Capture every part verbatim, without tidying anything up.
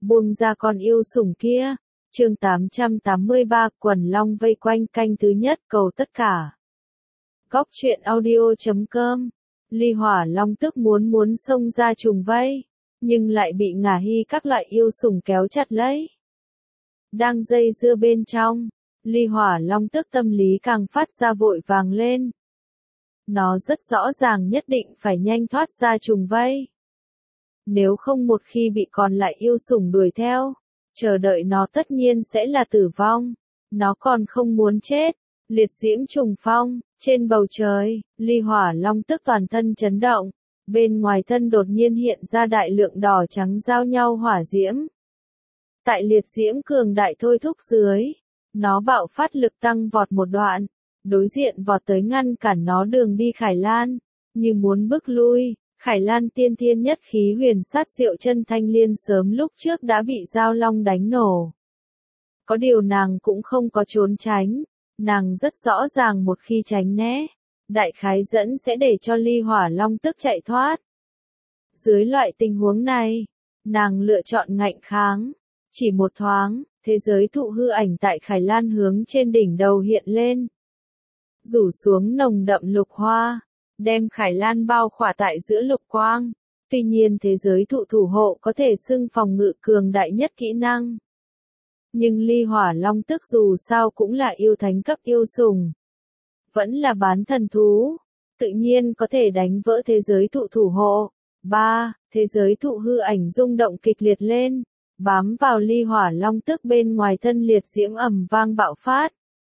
buông ra con yêu sủng kia. Chương tám trăm tám mươi ba, quần long vây quanh canh thứ nhất, cầu tất cả. Góc truyện audio chấm com. Ly Hỏa Long tức muốn muốn xông ra trùng vây, nhưng lại bị Ngả Hy các loại yêu sủng kéo chặt lấy. Đang dây dưa bên trong, Ly Hỏa Long tức tâm lý càng phát ra vội vàng lên. Nó rất rõ ràng nhất định phải nhanh thoát ra trùng vây. Nếu không một khi bị còn lại yêu sủng đuổi theo, chờ đợi nó tất nhiên sẽ là tử vong. Nó còn không muốn chết. Liệt diễm trùng phong, trên bầu trời, Ly Hỏa Long tức toàn thân chấn động. Bên ngoài thân đột nhiên hiện ra đại lượng đỏ trắng giao nhau hỏa diễm. Tại liệt diễm cường đại thôi thúc dưới, nó bạo phát lực tăng vọt một đoạn, đối diện vọt tới ngăn cản nó đường đi Khải Lan, như muốn bức lui. Khải Lan tiên thiên nhất khí huyền sát diệu chân thanh liên sớm lúc trước đã bị Giao Long đánh nổ. Có điều nàng cũng không có trốn tránh, nàng rất rõ ràng một khi tránh né, đại khái dẫn sẽ để cho Ly Hỏa Long tức chạy thoát. Dưới loại tình huống này, nàng lựa chọn ngạnh kháng, chỉ một thoáng, thế giới thụ hư ảnh tại Khải Lan hướng trên đỉnh đầu hiện lên. Rủ xuống nồng đậm lục hoa, đem Khải Lan bao khỏa tại giữa lục quang. Tuy nhiên thế giới thụ thủ hộ có thể xưng phòng ngự cường đại nhất kỹ năng. Nhưng Ly Hỏa Long tức dù sao cũng là yêu thánh cấp yêu sủng. Vẫn là bán thần thú. Tự nhiên có thể đánh vỡ thế giới thụ thủ hộ. ba. Thế giới thụ hư ảnh rung động kịch liệt lên. Bám vào Ly Hỏa Long tức bên ngoài thân liệt diễm ầm vang bạo phát.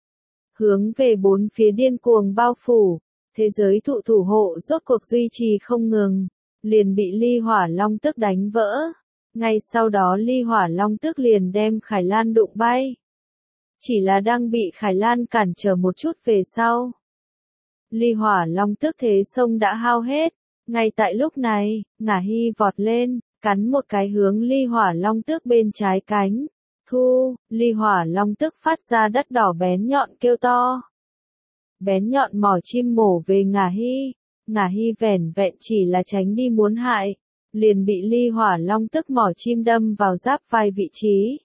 Hướng về bốn phía điên cuồng bao phủ. Thế giới thụ thủ hộ rốt cuộc duy trì không ngừng, liền bị Ly Hỏa Long tức đánh vỡ. Ngay sau đó Ly Hỏa Long tức liền đem Khải Lan đụng bay. Chỉ là đang bị Khải Lan cản trở một chút về sau. Ly Hỏa Long tức thế sông đã hao hết. Ngay tại lúc này, Ngả Hy vọt lên, cắn một cái hướng Ly Hỏa Long tức bên trái cánh. Thu, Ly Hỏa Long tức phát ra đất đỏ bén nhọn kêu to. Bén nhọn mỏ chim mổ về Ngả Hy. Ngả Hy vẻn vẹn chỉ là tránh đi muốn hại, liền bị Ly Hỏa Long tức mỏ chim đâm vào giáp vai vị trí.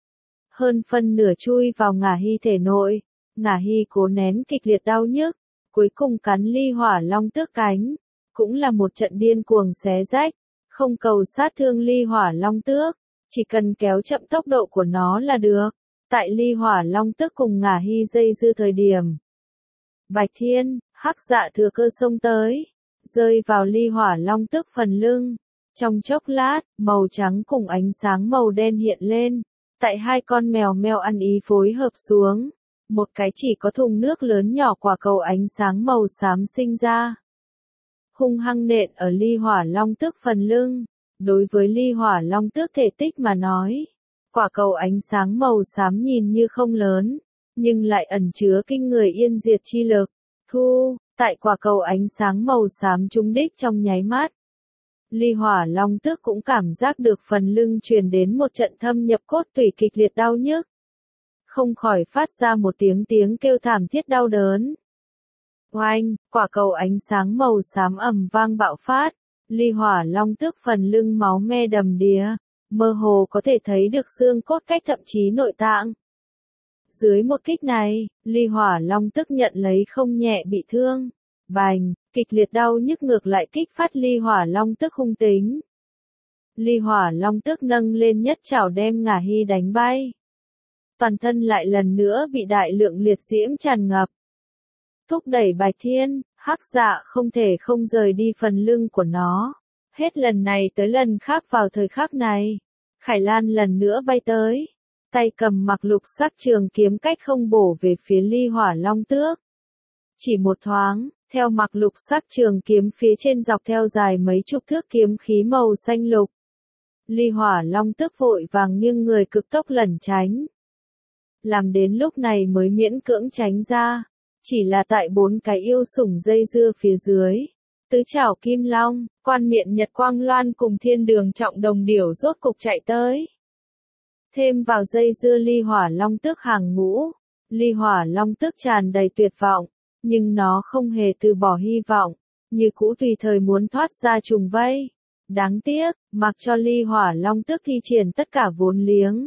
Hơn phân nửa chui vào Ngả Hy thể nội. Ngả Hy cố nén kịch liệt đau nhức, cuối cùng cắn Ly Hỏa Long tức cánh. Cũng là một trận điên cuồng xé rách, không cầu sát thương Ly Hỏa Long tước, chỉ cần kéo chậm tốc độ của nó là được. Tại Ly Hỏa Long tức cùng Ngả Hy dây dưa thời điểm, Bạch Thiên, Hắc Dạ thừa cơ xông tới, rơi vào Ly Hỏa Long tức phần lưng. Trong chốc lát, màu trắng cùng ánh sáng màu đen hiện lên. Tại hai con mèo mèo ăn ý phối hợp xuống, một cái chỉ có thùng nước lớn nhỏ quả cầu ánh sáng màu xám sinh ra. Hung hăng nện ở Ly Hỏa Long tức phần lưng. Đối với Ly Hỏa Long tước thể tích mà nói, quả cầu ánh sáng màu xám nhìn như không lớn, nhưng lại ẩn chứa kinh người yên diệt chi lực. Thu, tại quả cầu ánh sáng màu xám trúng đích trong nháy mắt. Ly Hỏa Long tước cũng cảm giác được phần lưng truyền đến một trận thâm nhập cốt tủy kịch liệt đau nhức. Không khỏi phát ra một tiếng tiếng kêu thảm thiết đau đớn. Oanh, quả cầu ánh sáng màu xám ầm vang bạo phát. Ly Hỏa Long tước phần lưng máu me đầm đìa, mơ hồ có thể thấy được xương cốt cách thậm chí nội tạng. Dưới một kích này, Ly Hỏa Long tức nhận lấy không nhẹ bị thương. Bành, kịch liệt đau nhức ngược lại kích phát Ly Hỏa Long tức hung tính. Ly Hỏa Long tức nâng lên nhất chảo đem Ngả Hy đánh bay. Toàn thân lại lần nữa bị đại lượng liệt diễm tràn ngập. Thúc đẩy Bạch Thiên, Hắc Dạ không thể không rời đi phần lưng của nó. Hết lần này tới lần khác vào thời khắc này, Khải Lan lần nữa bay tới. Tay cầm mặc lục sắc trường kiếm cách không bổ về phía Ly Hỏa Long tước. Chỉ một thoáng, theo mặc lục sắc trường kiếm phía trên dọc theo dài mấy chục thước kiếm khí màu xanh lục. Ly Hỏa Long tước vội vàng nghiêng người cực tốc lẩn tránh. Làm đến lúc này mới miễn cưỡng tránh ra. Chỉ là tại bốn cái yêu sủng dây dưa phía dưới. Tứ trảo kim long, quan miện nhật quang loan cùng thiên đường trọng đồng điểu rốt cục chạy tới. Thêm vào dây dưa Ly Hỏa Long tước hàng ngũ. Ly Hỏa Long tước tràn đầy tuyệt vọng. Nhưng nó không hề từ bỏ hy vọng. Như cũ tùy thời muốn thoát ra trùng vây. Đáng tiếc, mặc cho Ly Hỏa Long Tước thi triển tất cả vốn liếng,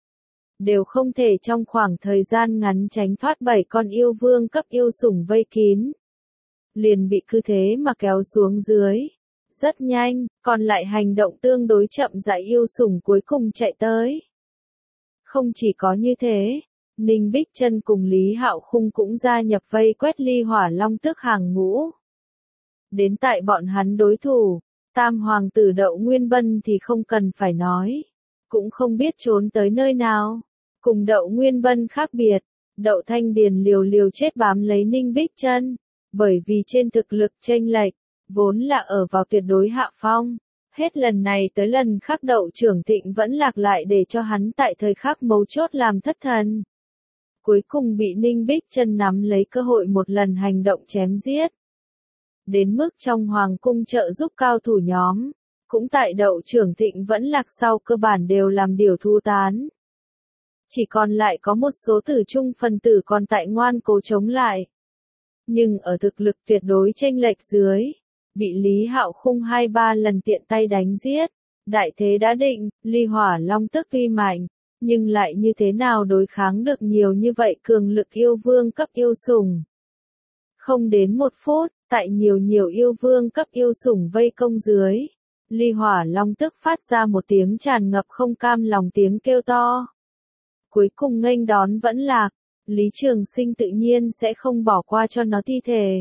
đều không thể trong khoảng thời gian ngắn tránh thoát bảy con yêu vương cấp yêu sủng vây kín. Liền bị cứ thế mà kéo xuống dưới. Rất nhanh, còn lại hành động tương đối chậm rãi yêu sủng cuối cùng chạy tới. Không chỉ có như thế, Ninh Bích Chân cùng Lý Hạo Khung cũng gia nhập vây quét Ly Hỏa Long Tước hàng ngũ. Đến tại bọn hắn đối thủ, Tam Hoàng tử Đậu Nguyên Bân thì không cần phải nói. Cũng không biết trốn tới nơi nào. Cùng Đậu Nguyên Bân khác biệt, Đậu Thanh Điền liều liều chết bám lấy Ninh Bích Chân, bởi vì trên thực lực chênh lệch, vốn là ở vào tuyệt đối hạ phong. Hết lần này tới lần khác Đậu Trưởng Thịnh vẫn lạc lại để cho hắn tại thời khắc mấu chốt làm thất thần. Cuối cùng bị Ninh Bích Chân nắm lấy cơ hội một lần hành động chém giết. Đến mức trong hoàng cung trợ giúp cao thủ nhóm, cũng tại Đậu Trưởng Thịnh vẫn lạc sau cơ bản đều làm điều thu tán. Chỉ còn lại có một số tử trung phần tử còn tại ngoan cố chống lại. Nhưng ở thực lực tuyệt đối chênh lệch dưới, bị Lý Hạo Khung hai ba lần tiện tay đánh giết. Đại thế đã định, Ly Hỏa Long Tước tuy mạnh, nhưng lại như thế nào đối kháng được nhiều như vậy cường lực yêu vương cấp yêu sủng. Không đến một phút, tại nhiều nhiều yêu vương cấp yêu sủng vây công dưới, Ly Hỏa Long Tước phát ra một tiếng tràn ngập không cam lòng tiếng kêu to. Cuối cùng nghênh đón vẫn lạc, Lý Trường Sinh tự nhiên sẽ không bỏ qua cho nó thi thể.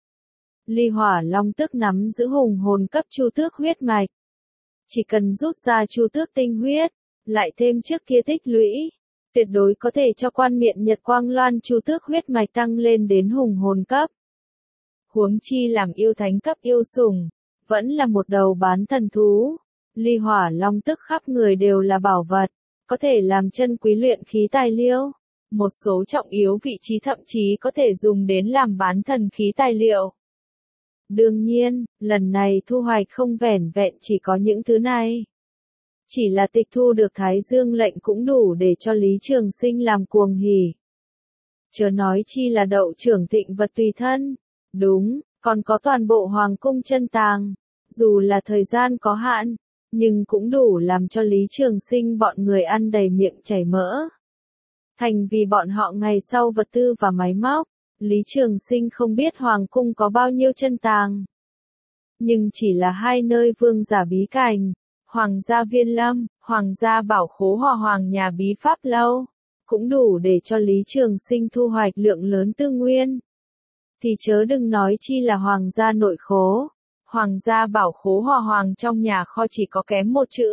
Ly Hỏa Long Tước nắm giữ hùng hồn cấp chu tước huyết mạch. Chỉ cần rút ra chu tước tinh huyết, lại thêm trước kia tích lũy, tuyệt đối có thể cho quan miện Nhật Quang Loan chu tước huyết mạch tăng lên đến hùng hồn cấp. Huống chi làm yêu thánh cấp yêu sủng, vẫn là một đầu bán thần thú. Ly Hỏa Long Tước khắp người đều là bảo vật, có thể làm chân quý luyện khí tài liệu. Một số trọng yếu vị trí thậm chí có thể dùng đến làm bán thần khí tài liệu. Đương nhiên, lần này thu hoạch không vẻn vẹn chỉ có những thứ này. Chỉ là tịch thu được Thái Dương lệnh cũng đủ để cho Lý Trường Sinh làm cuồng hỉ. Chớ nói chi là Đậu Trưởng Thịnh vật tùy thân. Đúng, còn có toàn bộ hoàng cung chân tàng. Dù là thời gian có hạn, nhưng cũng đủ làm cho Lý Trường Sinh bọn người ăn đầy miệng chảy mỡ. Thành vì bọn họ ngày sau vật tư và máy móc, Lý Trường Sinh không biết hoàng cung có bao nhiêu chân tàng. Nhưng chỉ là hai nơi vương giả bí cảnh, Hoàng gia Viên Lâm, Hoàng gia Bảo Khố hoặc Hoàng nhà Bí Pháp Lâu, cũng đủ để cho Lý Trường Sinh thu hoạch lượng lớn tư nguyên. Thì chớ đừng nói chi là Hoàng gia nội khố, Hoàng gia Bảo Khố hoặc Hoàng trong nhà kho chỉ có kém một chữ.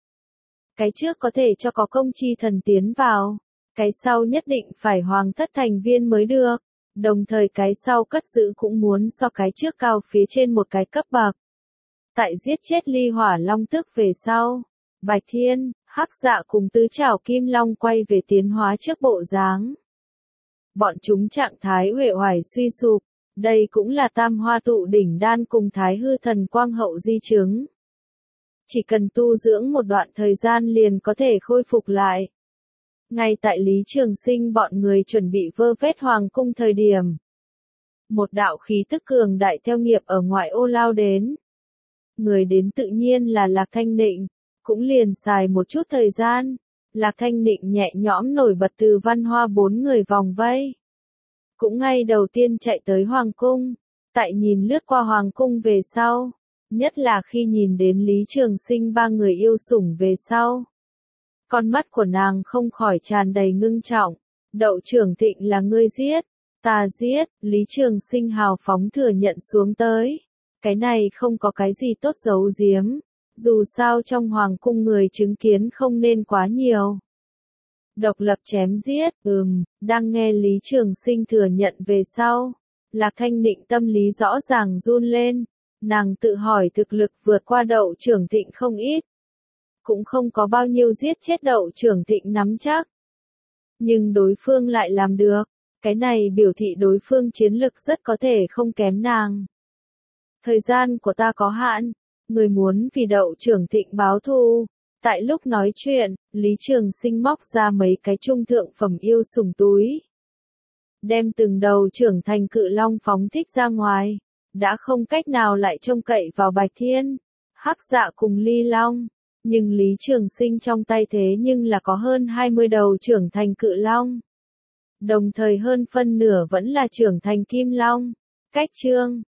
Cái trước có thể cho có công chi thần tiến vào, cái sau nhất định phải Hoàng thất thành viên mới được, đồng thời cái sau cất giữ cũng muốn so cái trước cao phía trên một cái cấp bậc. Tại giết chết Ly Hỏa Long Tước về sau, Bạch Thiên, Hắc Dạ cùng tứ trảo Kim Long quay về tiến hóa trước bộ dáng. Bọn chúng trạng thái uể oải suy sụp, đây cũng là tam hoa tụ đỉnh đan cùng thái hư thần quang hậu di chứng. Chỉ cần tu dưỡng một đoạn thời gian liền có thể khôi phục lại. Ngay tại Lý Trường Sinh bọn người chuẩn bị vơ vét hoàng cung thời điểm. Một đạo khí tức cường đại theo nghiệp ở ngoại ô lao đến. Người đến tự nhiên là Lạc Thanh Nịnh, cũng liền xài một chút thời gian, Lạc Thanh Nịnh nhẹ nhõm nổi bật từ văn hoa bốn người vòng vây. Cũng ngay đầu tiên chạy tới Hoàng Cung, tại nhìn lướt qua Hoàng Cung về sau, nhất là khi nhìn đến Lý Trường Sinh ba người yêu sủng về sau. Con mắt của nàng không khỏi tràn đầy ngưng trọng, Đậu Trưởng Thịnh là ngươi giết, ta giết, Lý Trường Sinh hào phóng thừa nhận xuống tới. Cái này không có cái gì tốt giấu giếm, dù sao trong hoàng cung người chứng kiến không nên quá nhiều. Độc lập chém giết, ừm, đang nghe Lý Trường Sinh thừa nhận về sau. Lạc Thanh Nịnh tâm lý rõ ràng run lên, nàng tự hỏi thực lực vượt qua Đậu Trưởng Thịnh không ít. Cũng không có bao nhiêu giết chết Đậu Trưởng Thịnh nắm chắc. Nhưng đối phương lại làm được, cái này biểu thị đối phương chiến lực rất có thể không kém nàng. Thời gian của ta có hạn, người muốn vì Đậu Trưởng Thịnh báo thù. Tại lúc nói chuyện, Lý Trường Sinh móc ra mấy cái trung thượng phẩm yêu sủng túi. Đem từng đầu trưởng thành cự long phóng thích ra ngoài. Đã không cách nào lại trông cậy vào Bạch Thiên, Hắc Dạ cùng Ly Long. Nhưng Lý Trường Sinh trong tay thế nhưng là có hơn hai mươi đầu trưởng thành cự long. Đồng thời hơn phân nửa vẫn là trưởng thành kim long. Cách chương